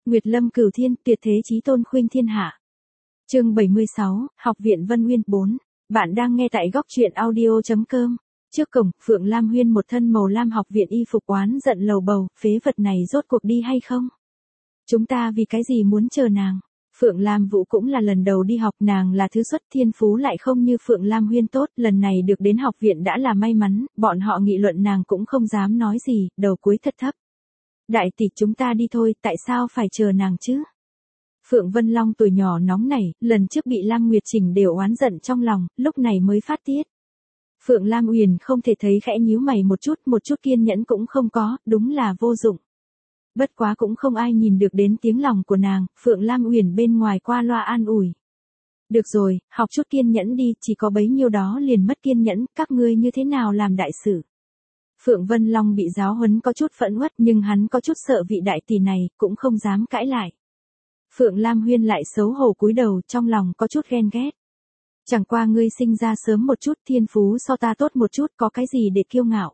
Nguyệt lâm cửu thiên, tuyệt thế chí tôn khuynh thiên hạ. Chương 76, Học viện Vân Uyên 4. Bạn đang nghe tại góc truyện audio.com. Trước cổng, Phượng Lam Huyên một thân màu lam học viện y phục oán giận lầu bầu, phế vật này rốt cuộc đi hay không? Chúng ta vì cái gì muốn chờ nàng? Phượng Lam Vũ cũng là lần đầu đi học, nàng là thứ xuất thiên phú lại không như Phượng Lam Huyên tốt, lần này được đến học viện đã là may mắn, bọn họ nghị luận nàng cũng không dám nói gì, đầu cúi thật thấp. Đại tỷ, chúng ta đi thôi, tại sao phải chờ nàng chứ? Phượng Vân Long tuổi nhỏ nóng nảy, lần trước bị Lam Nguyệt Chỉnh đều oán giận trong lòng, lúc này mới phát tiết. Phượng Lam Uyển không thể thấy khẽ nhíu mày một chút kiên nhẫn cũng không có, đúng là vô dụng. Bất quá cũng không ai nhìn được đến tiếng lòng của nàng, Phượng Lam Uyển bên ngoài qua loa an ủi. Được rồi, học chút kiên nhẫn đi, chỉ có bấy nhiêu đó liền mất kiên nhẫn, các ngươi như thế nào làm đại sự. Phượng Vân Long bị giáo huấn có chút phẫn uất nhưng hắn có chút sợ vị đại tỷ này, cũng không dám cãi lại. Phượng Lam Huyên lại xấu hổ cúi đầu, trong lòng có chút ghen ghét. Chẳng qua ngươi sinh ra sớm một chút, thiên phú so ta tốt một chút, có cái gì để kiêu ngạo.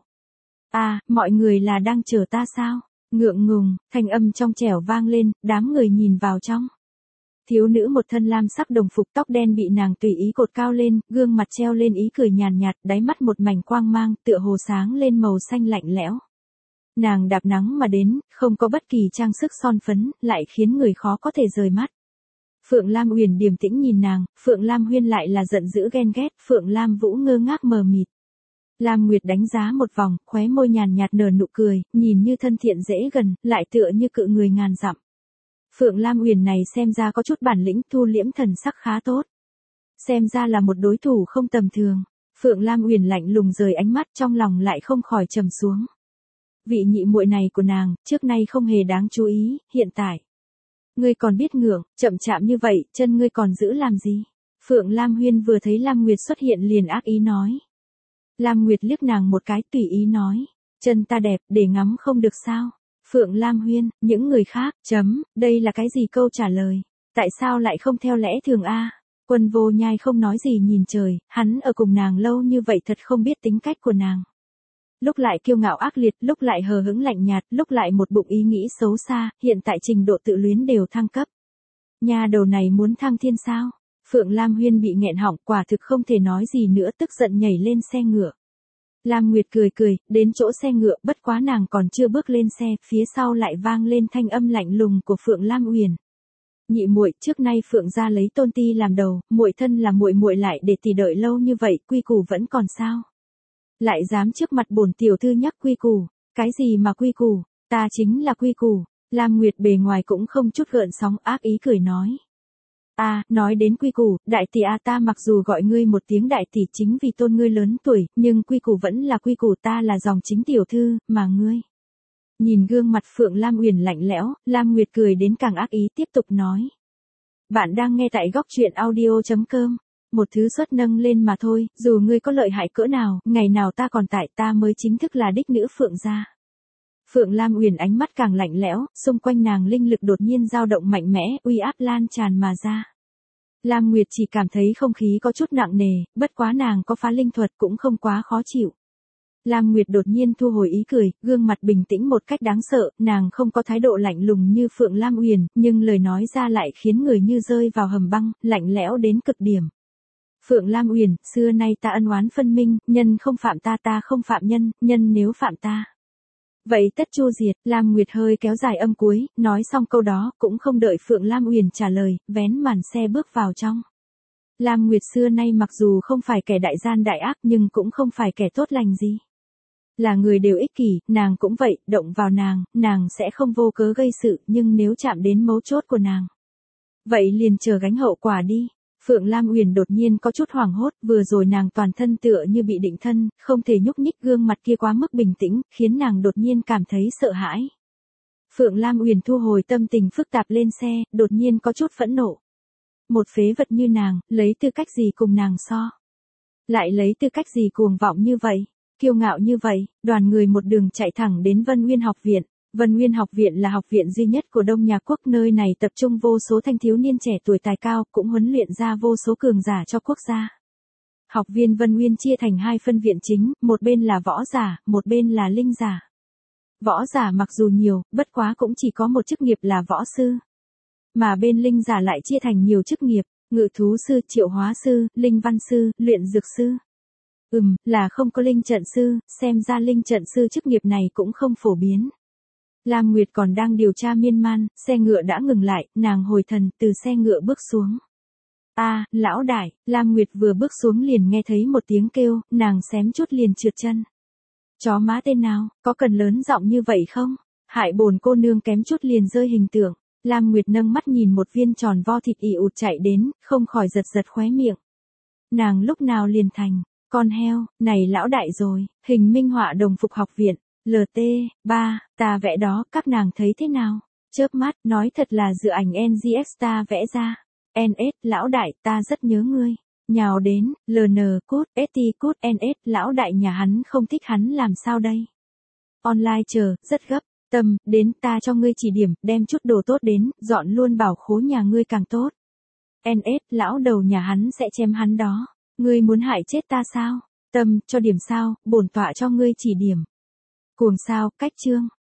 À, mọi người là đang chờ ta sao? Ngượng ngùng, thanh âm trong trẻo vang lên, đám người nhìn vào trong. Thiếu nữ một thân lam sắc đồng phục, tóc đen bị nàng tùy ý cột cao lên, gương mặt treo lên ý cười nhàn nhạt, đáy mắt một mảnh quang mang, tựa hồ sáng lên màu xanh lạnh lẽo. Nàng đạp nắng mà đến, không có bất kỳ trang sức son phấn, lại khiến người khó có thể rời mắt. Phượng Lam Uyển điềm tĩnh nhìn nàng, Phượng Lam Huyên lại là giận dữ ghen ghét, Phượng Lam Vũ ngơ ngác mờ mịt. Lam Nguyệt đánh giá một vòng, khóe môi nhàn nhạt nở nụ cười, nhìn như thân thiện dễ gần, lại tựa như cự người ngàn dặm. Phượng Lam Uyển này xem ra có chút bản lĩnh, thu liễm thần sắc khá tốt. Xem ra là một đối thủ không tầm thường. Phượng Lam Uyển lạnh lùng rời ánh mắt, trong lòng lại không khỏi trầm xuống. Vị nhị muội này của nàng, trước nay không hề đáng chú ý, hiện tại. Ngươi còn biết ngượng, chậm chạm như vậy, chân ngươi còn giữ làm gì? Phượng Lam Huyên vừa thấy Lam Nguyệt xuất hiện liền ác ý nói. Lam Nguyệt liếc nàng một cái tùy ý nói. Chân ta đẹp, để ngắm không được sao? Phượng Lam Huyên, những người khác, đây là cái gì câu trả lời? Tại sao lại không theo lẽ thường a? Quân Vô Nhai không nói gì nhìn trời, hắn ở cùng nàng lâu như vậy thật không biết tính cách của nàng. Lúc lại kiêu ngạo ác liệt, lúc lại hờ hững lạnh nhạt, lúc lại một bụng ý nghĩ xấu xa, hiện tại trình độ tự luyến đều thăng cấp. Nhà đầu này muốn thăng thiên sao? Phượng Lam Huyên bị nghẹn họng, quả thực không thể nói gì nữa, tức giận nhảy lên xe ngựa. Lam Nguyệt cười, đến chỗ xe ngựa, bất quá nàng còn chưa bước lên xe, phía sau lại vang lên thanh âm lạnh lùng của Phượng Lam Uyển. Nhị muội, trước nay Phượng gia lấy Tôn Ti làm đầu, muội thân là muội lại để tỷ đợi lâu như vậy, quy củ vẫn còn sao? Lại dám trước mặt bổn tiểu thư nhắc quy củ, cái gì mà quy củ, ta chính là quy củ. Lam Nguyệt bề ngoài cũng không chút gợn sóng, ác ý cười nói. Nói đến quy củ, đại tỷ ta mặc dù gọi ngươi một tiếng đại tỷ chính vì tôn ngươi lớn tuổi, nhưng quy củ vẫn là quy củ, ta là dòng chính tiểu thư, mà ngươi. Nhìn gương mặt Phượng Lam Uyển lạnh lẽo, Lam Nguyệt cười đến càng ác ý tiếp tục nói. Bạn đang nghe tại góc truyện audio.com. Một thứ suất nâng lên mà thôi, dù ngươi có lợi hại cỡ nào, ngày nào ta còn tại, ta mới chính thức là đích nữ Phượng gia. Phượng Lam Uyển ánh mắt càng lạnh lẽo, xung quanh nàng linh lực đột nhiên dao động mạnh mẽ, uy áp lan tràn mà ra. Lam Nguyệt chỉ cảm thấy không khí có chút nặng nề, bất quá nàng có phá linh thuật cũng không quá khó chịu. Lam Nguyệt đột nhiên thu hồi ý cười, gương mặt bình tĩnh một cách đáng sợ, nàng không có thái độ lạnh lùng như Phượng Lam Uyển, nhưng lời nói ra lại khiến người như rơi vào hầm băng, lạnh lẽo đến cực điểm. Phượng Lam Uyển, xưa nay ta ân oán phân minh, nhân không phạm ta, ta không phạm nhân, nhân nếu phạm ta. Vậy tất chu diệt. Lam Nguyệt hơi kéo dài âm cuối, nói xong câu đó, cũng không đợi Phượng Lam Uyển trả lời, vén màn xe bước vào trong. Lam Nguyệt xưa nay mặc dù không phải kẻ đại gian đại ác nhưng cũng không phải kẻ tốt lành gì. Là người đều ích kỷ, nàng cũng vậy, động vào nàng sẽ không vô cớ gây sự, nhưng nếu chạm đến mấu chốt của nàng. Vậy liền chờ gánh hậu quả đi. Phượng Lam Uyển đột nhiên có chút hoảng hốt, vừa rồi nàng toàn thân tựa như bị định thân, không thể nhúc nhích, gương mặt kia quá mức bình tĩnh, khiến nàng đột nhiên cảm thấy sợ hãi. Phượng Lam Uyển thu hồi tâm tình phức tạp lên xe, đột nhiên có chút phẫn nộ. Một phế vật như nàng, lấy tư cách gì cùng nàng so? Lại lấy tư cách gì cuồng vọng như vậy, kiêu ngạo như vậy? Đoàn người một đường chạy thẳng đến Vân Uyên học viện. Vân Uyên học viện là học viện duy nhất của Đông Nhà Quốc, nơi này tập trung vô số thanh thiếu niên trẻ tuổi tài cao, cũng huấn luyện ra vô số cường giả cho quốc gia. Học viên Vân Uyên chia thành hai phân viện chính, một bên là võ giả, một bên là linh giả. Võ giả mặc dù nhiều, bất quá cũng chỉ có một chức nghiệp là võ sư. Mà bên linh giả lại chia thành nhiều chức nghiệp, ngự thú sư, triệu hóa sư, linh văn sư, luyện dược sư. Là không có linh trận sư, xem ra linh trận sư chức nghiệp này cũng không phổ biến. Lam Nguyệt còn đang điều tra miên man, xe ngựa đã ngừng lại, nàng hồi thần, từ xe ngựa bước xuống. Lão đại, Lam Nguyệt vừa bước xuống liền nghe thấy một tiếng kêu, nàng xém chút liền trượt chân. Chó má tên nào, có cần lớn giọng như vậy không? Hại bổn cô nương kém chút liền rơi hình tượng. Lam Nguyệt nâng mắt nhìn một viên tròn vo thịt ì ụt chạy đến, không khỏi giật giật khóe miệng. Nàng lúc nào liền thành con heo, này lão đại rồi, hình minh họa đồng phục học viện, LT3, ta vẽ đó, các nàng thấy thế nào? Chớp mắt, nói thật là dựa ảnh NGX ta vẽ ra. NS, lão đại, ta rất nhớ ngươi. Nhào đến, LN, cút, ST, cút, NS, lão đại nhà hắn không thích hắn làm sao đây? Online chờ, rất gấp, Tâm, đến ta cho ngươi chỉ điểm, đem chút đồ tốt đến, dọn luôn bảo khố nhà ngươi càng tốt. NS, lão đầu nhà hắn sẽ chém hắn đó. Ngươi muốn hại chết ta sao? Tâm, cho điểm sao, bổn tọa cho ngươi chỉ điểm. Cuồng sao, cách chương.